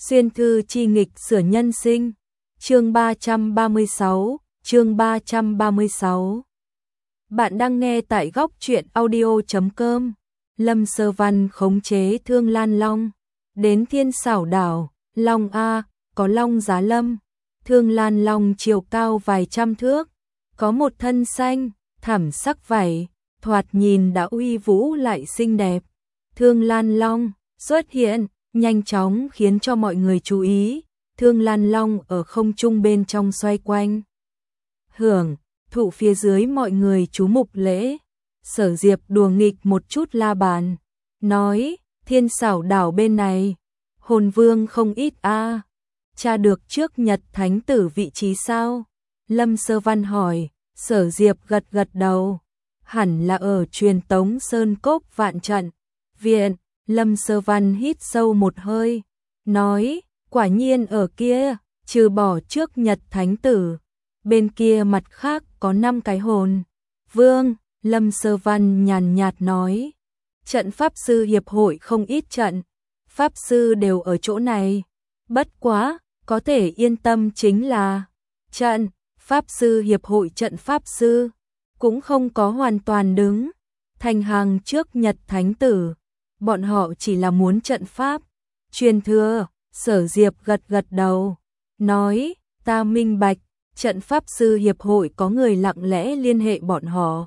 Xuyên thư chi nghịch sửa nhân sinh. Chương 336, chương 336. Bạn đang nghe tại góc truyện audio.com. Lâm Sơ Văn khống chế Thương Lan Long. Đến Thiên Xảo Đảo, Long A, có Long Giá Lâm. Thương Lan Long chiều cao vài trăm thước, có một thân xanh, thảm sắc vảy, thoạt nhìn đã uy vũ lại xinh đẹp. Thương Lan Long xuất hiện, nhanh chóng khiến cho mọi người chú ý. Thương Lan Long ở không trung bên trong xoay quanh. Hưởng thụ phía dưới mọi người chú mục lễ. Sở Diệp đùa nghịch một chút la bàn, nói, Thiên Xảo Đảo bên này, hồn vương không ít a. Tra được trước Nhật Thánh Tử vị trí sao? Lâm Sơ Văn hỏi. Sở Diệp gật gật đầu. Hẳn là ở Truyền Tống Sơn Cốc Vạn Trận Viện. Lâm Sơ Văn hít sâu một hơi, nói, quả nhiên ở kia, trừ bỏ trước Nhật Thánh Tử, bên kia mặt khác có 5 cái hồn vương. Lâm Sơ Văn nhàn nhạt nói, trận pháp sư hiệp hội không ít trận pháp sư đều ở chỗ này, bất quá, có thể yên tâm chính là trận pháp sư hiệp hội trận pháp sư cũng không có hoàn toàn đứng thành hàng trước Nhật Thánh Tử. Bọn họ chỉ là muốn trận pháp truyền thừa. Sở Diệp gật gật đầu, nói, ta minh bạch, trận pháp sư hiệp hội có người lặng lẽ liên hệ bọn họ.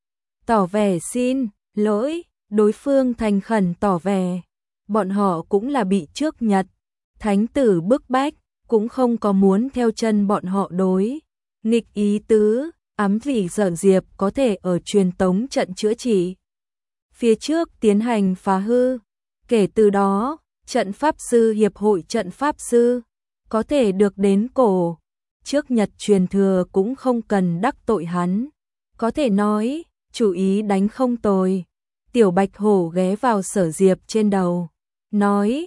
Tỏ vẻ xin lỗi, đối phương thành khẩn tỏ vẻ, bọn họ cũng là bị trước Nhật Thánh Tử bức bách, cũng không có muốn theo chân bọn họ đối nghịch ý tứ, ám vì Sở Diệp có thể ở truyền tống trận chữa trị phía trước tiến hành phá hư. Kể từ đó, trận pháp sư hiệp hội trận pháp sư có thể được đến cổ trước Nhật truyền thừa cũng không cần đắc tội hắn. Có thể nói, chủ ý đánh không tồi. Tiểu Bạch Hổ ghé vào Sở Diệp trên đầu, nói,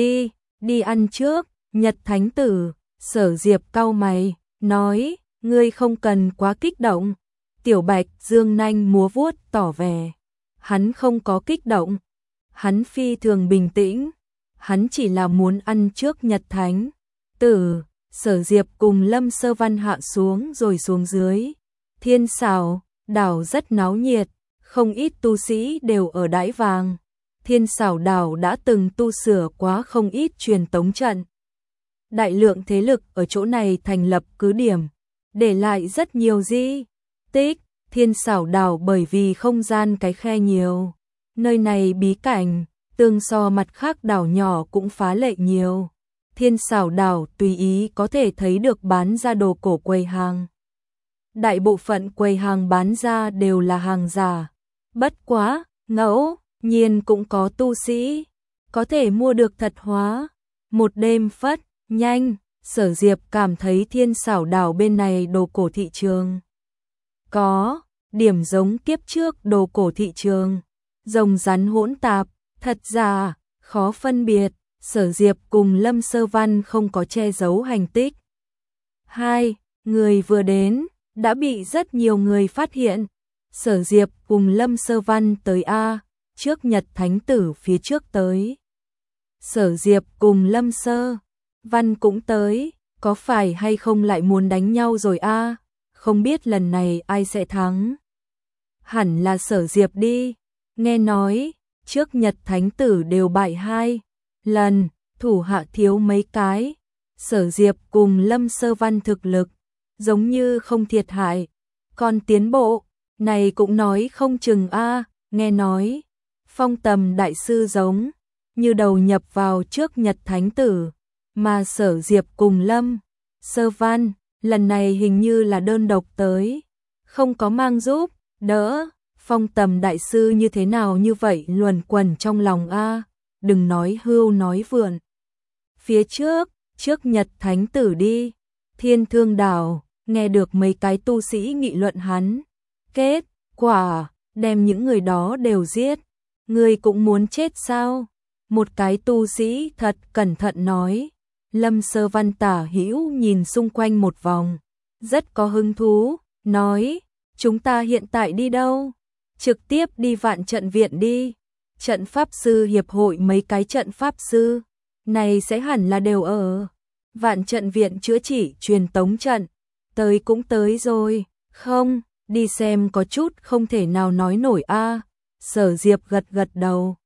đi ăn trước, Nhật Thánh Tử. Sở Diệp cau mày, nói, ngươi không cần quá kích động. Tiểu Bạch dương nanh múa vuốt tỏ vẻ hắn không có kích động, hắn phi thường bình tĩnh, hắn chỉ là muốn ăn trước Nhật Thánh Tử. Sở Diệp cùng Lâm Sơ Văn hạ xuống rồi xuống dưới. Thiên Xảo Đảo rất náo nhiệt, không ít tu sĩ đều ở đãi vàng. Thiên Xảo Đảo đã từng tu sửa quá không ít truyền tống trận. Đại lượng thế lực ở chỗ này thành lập cứ điểm, để lại rất nhiều di tích. Thiên Xảo Đảo bởi vì không gian cái khe nhiều, nơi này bí cảnh, tương so mặt khác đảo nhỏ cũng phá lệ nhiều. Thiên Xảo Đảo tùy ý có thể thấy được bán ra đồ cổ quầy hàng. Đại bộ phận quầy hàng bán ra đều là hàng giả, bất quá, ngẫu nhiên cũng có tu sĩ có thể mua được thật hóa. Một đêm phất nhanh, Sở Diệp cảm thấy Thiên Xảo Đảo bên này đồ cổ thị trường có điểm giống kiếp trước đồ cổ thị trường, rồng rắn hỗn tạp, thật giả khó phân biệt. Sở Diệp cùng Lâm Sơ Văn không có che giấu hành tích. Hai người vừa đến đã bị rất nhiều người phát hiện. Sở Diệp cùng Lâm Sơ Văn tới A, trước Nhật Thánh Tử phía trước tới. Sở Diệp cùng Lâm Sơ Văn cũng tới, có phải hay không lại muốn đánh nhau rồi a? Không biết lần này ai sẽ thắng. Hẳn là Sở Diệp đi, nghe nói trước Nhật Thánh Tử đều bại 2 lần, thủ hạ thiếu mấy cái. Sở Diệp cùng Lâm Sơ Văn thực lực giống như không thiệt hại, còn tiến bộ này cũng nói không chừng a. Nghe nói Phong Tầm đại sư giống như đầu nhập vào trước Nhật Thánh Tử, mà Sở Diệp cùng Lâm Sơ Văn lần này hình như là đơn độc tới, không có mang giúp đỡ. Phong Tầm đại sư như thế nào như vậy luẩn quẩn trong lòng a. Đừng nói hưu nói vượn. Phía trước Nhật Thánh Tử đi. Thiên Thương Đảo nghe được mấy cái tu sĩ nghị luận hắn, kết quả đem những người đó đều giết. Ngươi cũng muốn chết sao? Một cái tu sĩ thật cẩn thận nói. Lâm Sơ Văn tả hữu nhìn xung quanh một vòng, rất có hứng thú, nói, chúng ta hiện tại đi đâu? Trực tiếp đi Vạn Trận Viện đi. Trận pháp sư hiệp hội mấy cái trận pháp sư này sẽ hẳn là đều ở Vạn Trận Viện chữa trị truyền tống trận. Tới cũng tới rồi, không, đi xem có chút không thể nào nói nổi a. Sở Diệp gật gật đầu.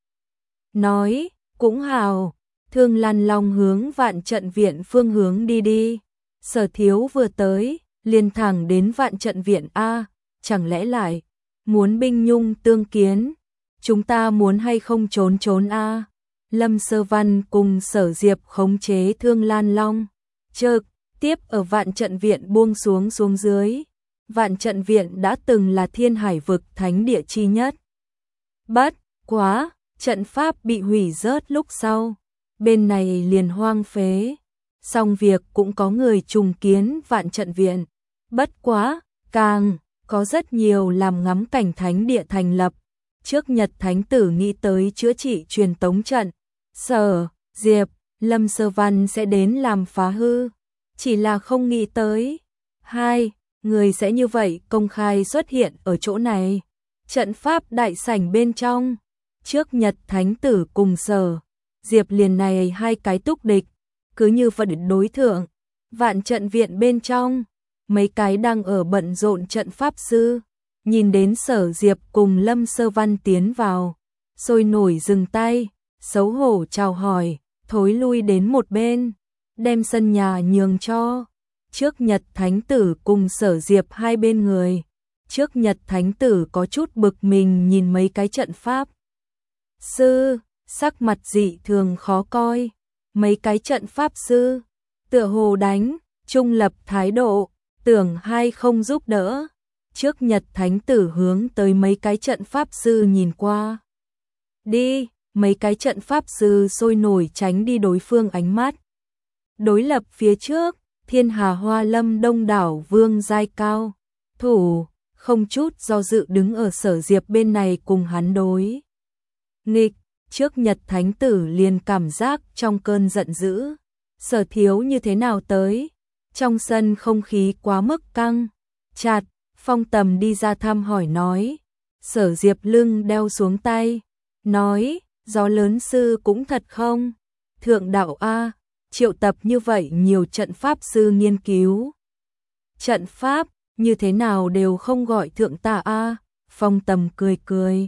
Nói, cũng hào, Thương Lan Long hướng Vạn Trận Viện phương hướng đi đi. Sở Thiếu vừa tới, liền thẳng đến Vạn Trận Viện a, chẳng lẽ lại muốn binh nhung tương kiến, chúng ta muốn hay không trốn trốn a. Lâm Sơ Văn cùng Sở Diệp khống chế Thương Lan Long, trực tiếp ở Vạn Trận Viện buông xuống dưới. Vạn Trận Viện đã từng là Thiên Hải vực thánh địa chi nhất. Bất quá, trận pháp bị hủy rớt lúc sau, bên này liền hoang phế. Xong việc cũng có người trùng kiến Vạn Trận Viện. Bất quá, càng có rất nhiều làm ngắm cảnh thánh địa thành lập. Trước Nhật Thánh Tử nghĩ tới chữa trị truyền tống trận, Sở Diệp, Lâm Sơ Văn sẽ đến làm phá hư. Chỉ là không nghĩ tới, hai người sẽ như vậy công khai xuất hiện ở chỗ này. Trận pháp đại sảnh bên trong, trước Nhật Thánh Tử cùng Sở Diệp liền này hai cái túc địch, cứ như vật đối thượng. Vạn Trận Viện bên trong, mấy cái đang ở bận rộn trận pháp sư, nhìn đến Sở Diệp cùng Lâm Sơ Văn tiến vào, sôi nổi dừng tay, xấu hổ chào hỏi, thối lui đến một bên, đem sân nhà nhường cho. Trước Nhật Thánh Tử cùng Sở Diệp hai bên người, trước Nhật Thánh Tử có chút bực mình nhìn mấy cái trận pháp sư, sắc mặt dị thường khó coi. Mấy cái trận pháp sư tựa hồ đánh trung lập thái độ, tưởng hai không giúp đỡ. Trước Nhật Thánh Tử hướng tới mấy cái trận pháp sư nhìn qua. Đi, mấy cái trận pháp sư sôi nổi tránh đi đối phương ánh mắt. Đối lập phía trước, Thiên Hà Hoa Lâm đông đảo vương giai cao thủ, không chút do dự đứng ở Sở Diệp bên này cùng hắn đối nghịch. Trước Nhật Thánh Tử liền cảm giác trong cơn giận dữ, Sở Thiếu như thế nào tới? Trong sân không khí quá mức căng chặt, Phong Tầm đi ra thăm hỏi nói. Sở Diệp lưng đeo xuống tay, nói, gió lớn sư cũng thật không? Thượng đạo a, triệu tập như vậy nhiều trận pháp sư nghiên cứu trận pháp, như thế nào đều không gọi thượng tà a. Phong Tầm cười cười,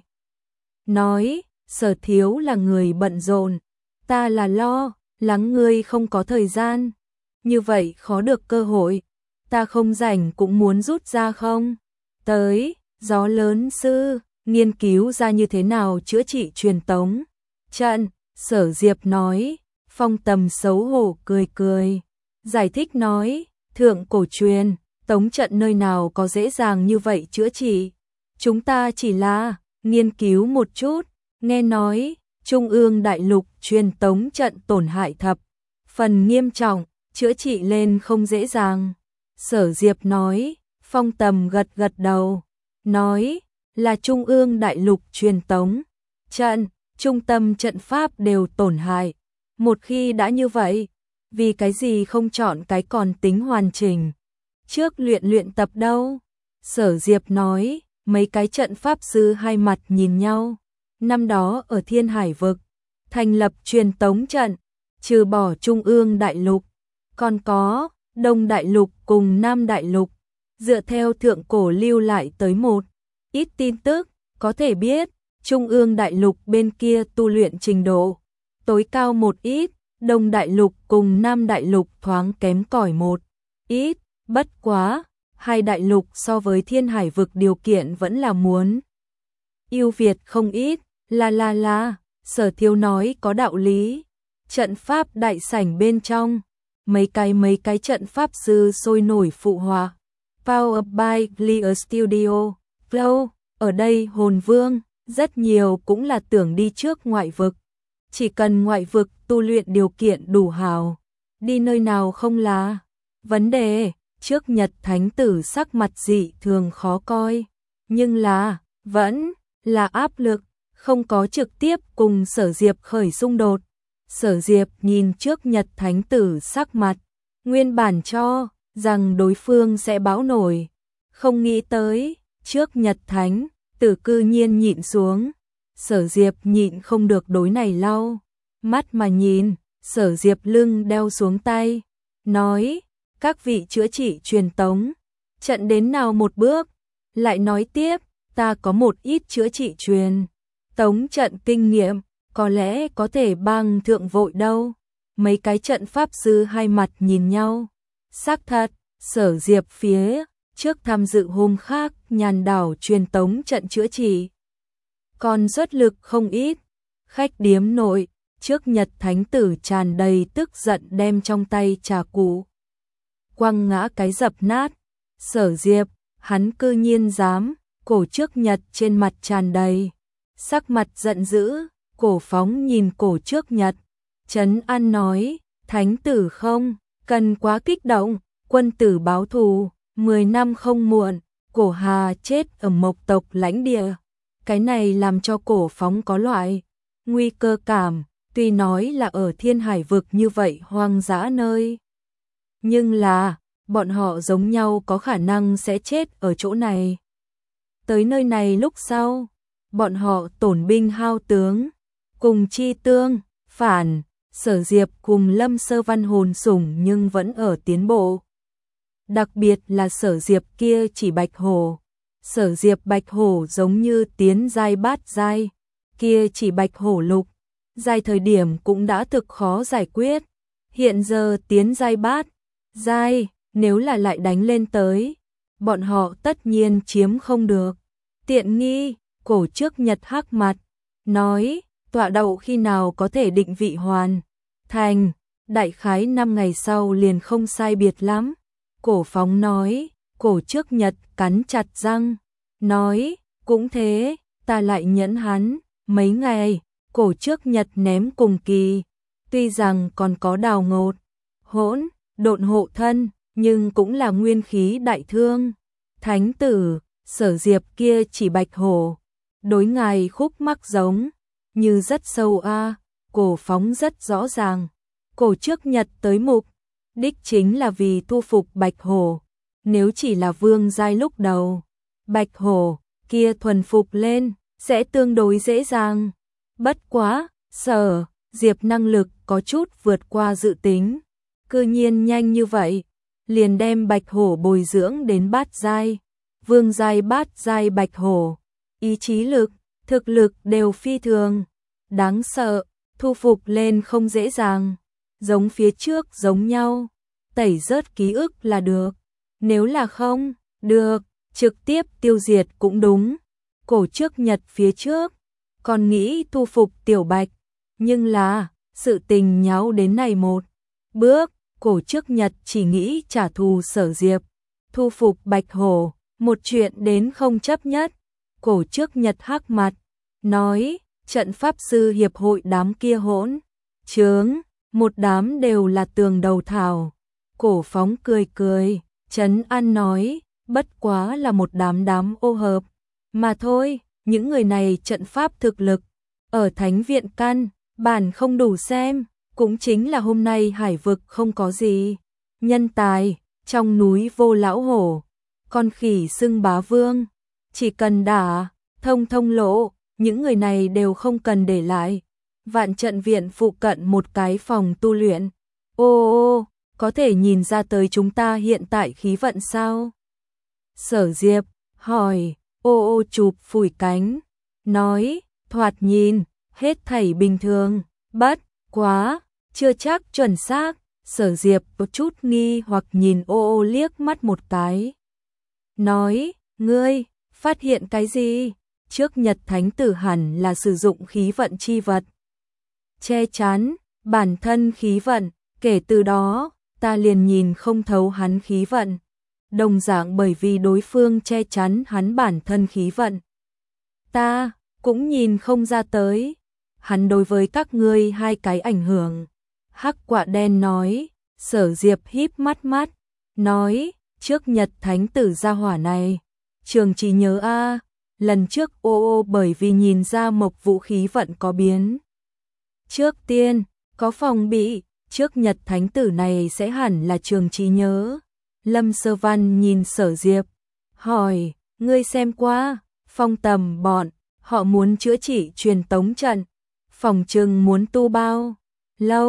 nói, Sở Thiếu là người bận rộn, ta là lo lắng ngươi không có thời gian, như vậy khó được cơ hội, ta không rảnh cũng muốn rút ra không? Tới, gió lớn sư, nghiên cứu ra như thế nào chữa trị truyền tống trận. Sở Diệp nói. Phong Tầm xấu hổ cười cười, giải thích nói, thượng cổ truyền tống trận nơi nào có dễ dàng như vậy chữa trị, chúng ta chỉ là nghiên cứu một chút, nghe nói Trung ương đại lục truyền tống trận tổn hại thập phần nghiêm trọng, chữa trị lên không dễ dàng. Sở Diệp nói. Phong Tầm gật gật đầu, nói, là Trung ương đại lục truyền tống trận, trung tâm trận pháp đều tổn hại. Một khi đã như vậy, vì cái gì không chọn cái còn tính hoàn chỉnh trước luyện tập đâu? Sở Diệp nói. Mấy cái trận pháp sư hai mặt nhìn nhau. Năm đó ở Thiên Hải vực thành lập truyền tống trận, trừ bỏ Trung ương đại lục, còn có Đông đại lục cùng Nam đại lục. Dựa theo thượng cổ lưu lại tới một ít tin tức, có thể biết Trung ương đại lục bên kia tu luyện trình độ tối cao một ít, Đông đại lục cùng Nam đại lục thoáng kém cỏi một ít. Bất quá, hai đại lục so với Thiên Hải vực điều kiện vẫn là muốn ưu việt không ít. La, Sở Thiếu nói có đạo lý. Trận pháp đại sảnh bên trong, mấy cái trận pháp sư sôi nổi phụ họa. Powered by Clear Studio, Flow, ở đây hồn vương, rất nhiều cũng là tưởng đi trước ngoại vực. Chỉ cần ngoại vực tu luyện điều kiện đủ hào, đi nơi nào không là vấn đề. Trước Nhật Thánh Tử sắc mặt dị thường khó coi, nhưng là vẫn là áp lực, không có trực tiếp cùng Sở Diệp khởi xung đột. Sở Diệp nhìn trước Nhật Thánh Tử sắc mặt, nguyên bản cho rằng đối phương sẽ bão nổi, không nghĩ tới trước Nhật Thánh Tử cư nhiên nhịn xuống. Sở Diệp nhịn không được đối này lau mắt mà nhìn, Sở Diệp lưng đeo xuống tay, nói, các vị chữa trị truyền tống, trận đến nào một bước, lại nói tiếp, ta có một ít chữa trị truyền tống trận kinh nghiệm, có lẽ có thể bằng thượng vội đâu. Mấy cái trận pháp sư hai mặt nhìn nhau, xác thật, Sở Diệp phía trước tham dự hôm khác Nhàn đảo truyền tống trận chữa trị, còn xuất lực không ít. Khách điếm nội, trước Nhật Thánh Tử tràn đầy tức giận đem trong tay trà cụ quăng ngã cái dập nát. Sở Diệp, hắn cư nhiên dám, cổ trước Nhật trên mặt tràn đầy sắc mặt giận dữ. Cổ Phóng nhìn cổ trước Nhật, trấn an nói, Thánh Tử không cần quá kích động, quân tử báo thù, 10 năm không muộn. Cổ Hà chết ở Mộc tộc lãnh địa, cái này làm cho Cổ Phóng có loại nguy cơ cảm, tuy nói là ở Thiên Hải vực như vậy hoang dã nơi, nhưng là bọn họ giống nhau có khả năng sẽ chết ở chỗ này. Tới nơi này lúc sau, bọn họ tổn binh hao tướng, cùng chi tương phản. Sở Diệp cùng Lâm Sơ Văn hồn sủng nhưng vẫn ở tiến bộ. Đặc biệt là Sở Diệp kia chỉ bạch hổ. Sở Diệp bạch hổ giống như tiến giai bát giai, kia chỉ bạch hổ lục giai thời điểm cũng đã thực khó giải quyết. Hiện giờ tiến giai bát giai, nếu là lại đánh lên tới, bọn họ tất nhiên chiếm không được tiện nghi. Cổ trước Nhật hắc mặt, nói, tọa đậu khi nào có thể định vị hoàn thành, đại khái 5 ngày sau liền không sai biệt lắm. Cổ Phóng nói, cổ trước Nhật cắn chặt răng, nói, cũng thế, ta lại nhẫn hắn mấy ngày. Cổ trước Nhật ném cùng kỳ, tuy rằng còn có đào ngột, hỗn độn hộ thân, nhưng cũng là nguyên khí đại thương. Thánh Tử, Sở Diệp kia chỉ bạch hổ, đối ngài khúc mắc giống như rất sâu a. Cổ Phóng rất rõ ràng, cổ trước Nhật tới mục đích chính là vì thu phục bạch hổ. Nếu chỉ là vương giai lúc đầu, bạch hổ kia thuần phục lên sẽ tương đối dễ dàng. Bất quá, Sở Diệp năng lực có chút vượt qua dự tính, cư nhiên nhanh như vậy, liền đem bạch hổ bồi dưỡng đến bát giai, vương giai bát giai bạch hổ, ý chí lực, thực lực đều phi thường đáng sợ, thu phục lên không dễ dàng, giống phía trước giống nhau, tẩy rớt ký ức là được, nếu là không được, trực tiếp tiêu diệt cũng đúng. Cổ trước Nhật phía trước còn nghĩ thu phục tiểu bạch, nhưng là sự tình nháo đến này một bước, cổ trước Nhật chỉ nghĩ trả thù Sở Diệp, thu phục bạch hổ, một chuyện đến không chấp nhất. Cổ trước Nhật hắc mặt, nói, trận pháp sư hiệp hội đám kia hỗn chướng, một đám đều là tường đầu thảo. Cổ Phóng cười cười, trấn an nói, bất quá là một đám ô hợp mà thôi. Những người này trận pháp thực lực ở Thánh Viện căn bản không đủ xem, cũng chính là hôm nay hải vực không có gì nhân tài, trong núi vô lão hổ, con khỉ xưng bá vương, chỉ cần đả thông lộ, những người này đều không cần để lại. Vạn Trận Viện phụ cận một cái phòng tu luyện. Ô, có thể nhìn ra tới chúng ta hiện tại khí vận sao? Sở Diệp hỏi. Ô chụp phủi cánh, nói, thoạt nhìn hết thảy bình thường, bất quá chưa chắc chuẩn xác. Sở Diệp có chút nghi hoặc nhìn ô liếc mắt một cái, nói, ngươi phát hiện cái gì? Trước Nhật Thánh Tử hẳn là sử dụng khí vận chi vật che chắn bản thân khí vận, kể từ đó ta liền nhìn không thấu hắn khí vận, đồng dạng bởi vì đối phương che chắn hắn bản thân khí vận, ta cũng nhìn không ra tới hắn đối với các ngươi hai cái ảnh hưởng. Hắc Quạ Đen nói. Sở Diệp híp mắt, nói, trước Nhật Thánh Tử gia hỏa này, trường trí nhớ a, lần trước ô bởi vì nhìn ra Mộc vũ khí vận có biến, trước tiên có phòng bị, trước Nhật Thánh Tử này sẽ hẳn là trường trí nhớ. Lâm Sơ Văn nhìn Sở Diệp, hỏi, ngươi xem qua, Phong Tầm bọn họ muốn chữa trị truyền tống trận, phòng trừng muốn tu bao lâu?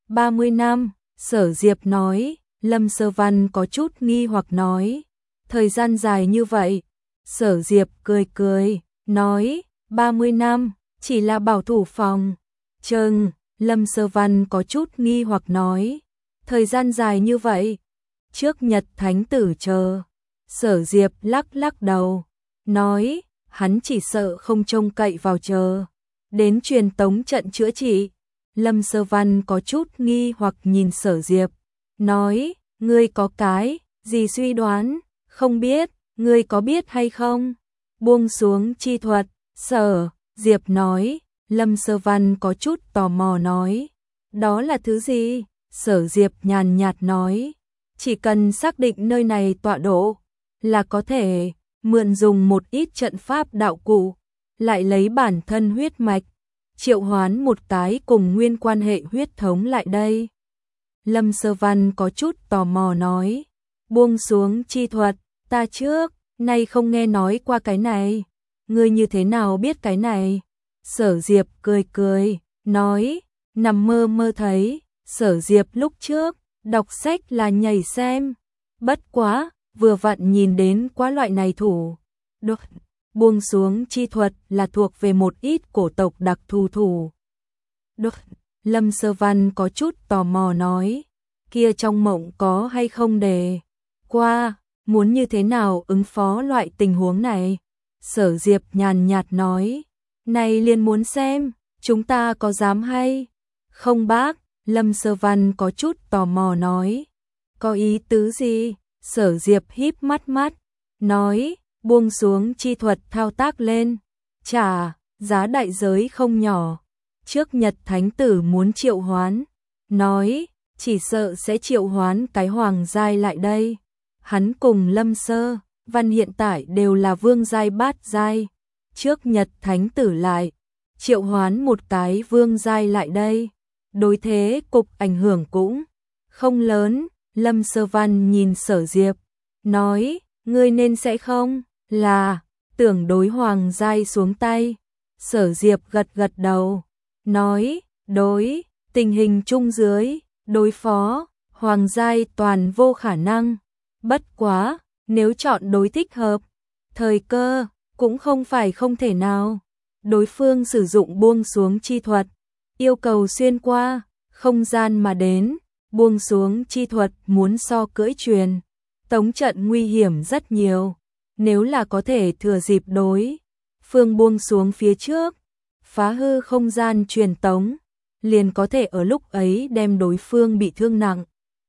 30 năm, Sở Diệp nói. Lâm Sơ Văn có chút nghi hoặc nói. Thời gian dài như vậy. Sở Diệp cười cười, nói. 30 năm, chỉ là bảo thủ phòng. Trừng, Lâm Sơ Văn có chút nghi hoặc nói. Thời gian dài như vậy. Trước Nhật Thánh Tử chờ. Sở Diệp lắc lắc đầu. Nói, hắn chỉ sợ không trông cậy vào chờ. Đến truyền tống trận chữa trị. Lâm Sơ Văn có chút nghi hoặc nhìn Sở Diệp. Nói, ngươi có cái gì suy đoán? Không biết, ngươi có biết hay không? Buông xuống chi thuật. Sở Diệp nói. Lâm Sơ Văn có chút tò mò nói. Đó là thứ gì? Sở Diệp nhàn nhạt nói. Chỉ cần xác định nơi này tọa độ là có thể mượn dùng một ít trận pháp đạo cụ, lại lấy bản thân huyết mạch, triệu hoán một cái cùng nguyên quan hệ huyết thống lại đây. Lâm Sơ Văn có chút tò mò nói. Buông xuống chi thuật, ta trước nay không nghe nói qua cái này. Ngươi như thế nào biết cái này? Sở Diệp cười cười, nói, nằm mơ mơ thấy. Sở Diệp lúc trước đọc sách là nhảy xem, bất quá, vừa vặn nhìn đến quá loại này thủ. Được, buông xuống chi thuật là thuộc về một ít cổ tộc đặc thù thủ. Được, Lâm Sơ Văn có chút tò mò nói, kia trong mộng có hay không đề qua, muốn như thế nào ứng phó loại tình huống này? Sở Diệp nhàn nhạt nói, này liền muốn xem, chúng ta có dám hay không bác? Lâm Sơ Văn có chút tò mò nói. Có ý tứ gì? Sở Diệp híp mắt, nói, buông xuống chi thuật thao tác lên. Chà, giá đại giới không nhỏ. Trước Nhật Thánh Tử muốn triệu hoán. Nói, chỉ sợ sẽ triệu hoán cái hoàng giai lại đây. Hắn cùng Lâm Sơ Văn hiện tại đều là vương giai bát giai. Trước Nhật Thánh Tử lại triệu hoán một cái vương giai lại đây. Đối thế cục ảnh hưởng cũng không lớn. Lâm Sơ Văn nhìn Sở Diệp, nói, ngươi nên sẽ không là tưởng đối hoàng giai xuống tay. Sở Diệp gật gật đầu, nói, đối tình hình chung dưới, đối phó hoàng giai toàn vô khả năng. Bất quá, nếu chọn đối thích hợp, thời cơ cũng không phải không thể nào. Đối phương sử dụng buông xuống chi thuật, yêu cầu xuyên qua không gian mà đến. Buông xuống chi thuật muốn so cưỡi truyền tống trận nguy hiểm rất nhiều. Nếu là có thể thừa dịp đối phương buông xuống phía trước, phá hư không gian truyền tống, liền có thể ở lúc ấy đem đối phương bị thương nặng.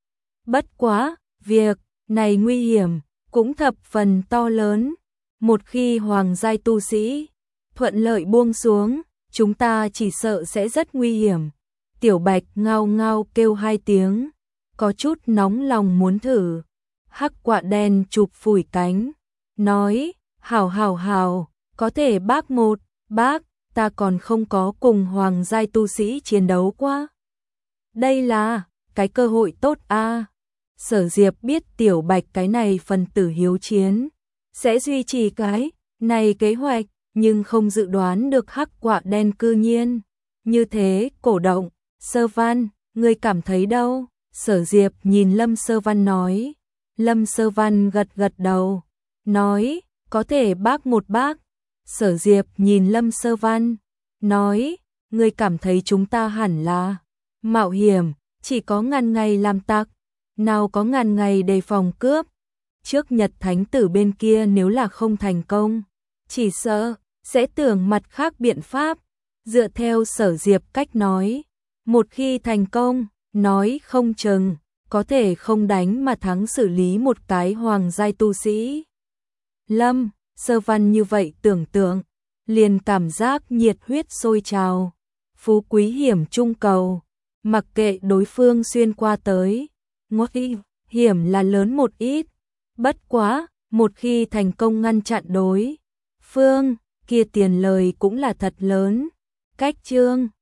Bất quá, việc này nguy hiểm cũng thập phần to lớn. Một khi hoàng giai tu sĩ thuận lợi buông xuống, chúng ta chỉ sợ sẽ rất nguy hiểm. Tiểu Bạch ngao ngao kêu hai tiếng, có chút nóng lòng muốn thử. Hắc quạ đen chụp phủi cánh, nói, hảo, có thể bác một, bác, ta còn không có cùng hoàng giai tu sĩ chiến đấu qua. Đây là cái cơ hội tốt a. Sở Diệp biết Tiểu Bạch cái này phần tử hiếu chiến sẽ duy trì cái này kế hoạch, nhưng không dự đoán được hắc quạ đen cư nhiên như thế cổ động. Sơ Văn, ngươi cảm thấy đâu? Sở Diệp nhìn Lâm Sơ Văn nói. Lâm Sơ Văn gật gật đầu, nói, có thể bác một bác. Sở Diệp nhìn Lâm Sơ Văn, nói, ngươi cảm thấy chúng ta hẳn là mạo hiểm, chỉ có ngàn ngày làm tặc, nào có ngàn ngày đề phòng cướp. Trước Nhật Thánh Tử bên kia nếu là không thành công, chỉ sợ sẽ tưởng mặt khác biện pháp. Dựa theo Sở Diệp cách nói, một khi thành công, nói không chừng có thể không đánh mà thắng xử lý một cái hoàng giai tu sĩ. Lâm Sơ Văn như vậy tưởng tượng, liền cảm giác nhiệt huyết sôi trào. Phú quý hiểm trung cầu, mặc kệ đối phương xuyên qua tới, nguy hiểm là lớn một ít. Bất quá, một khi thành công ngăn chặn đối phương, kia tiền lời cũng là thật lớn. Cách chương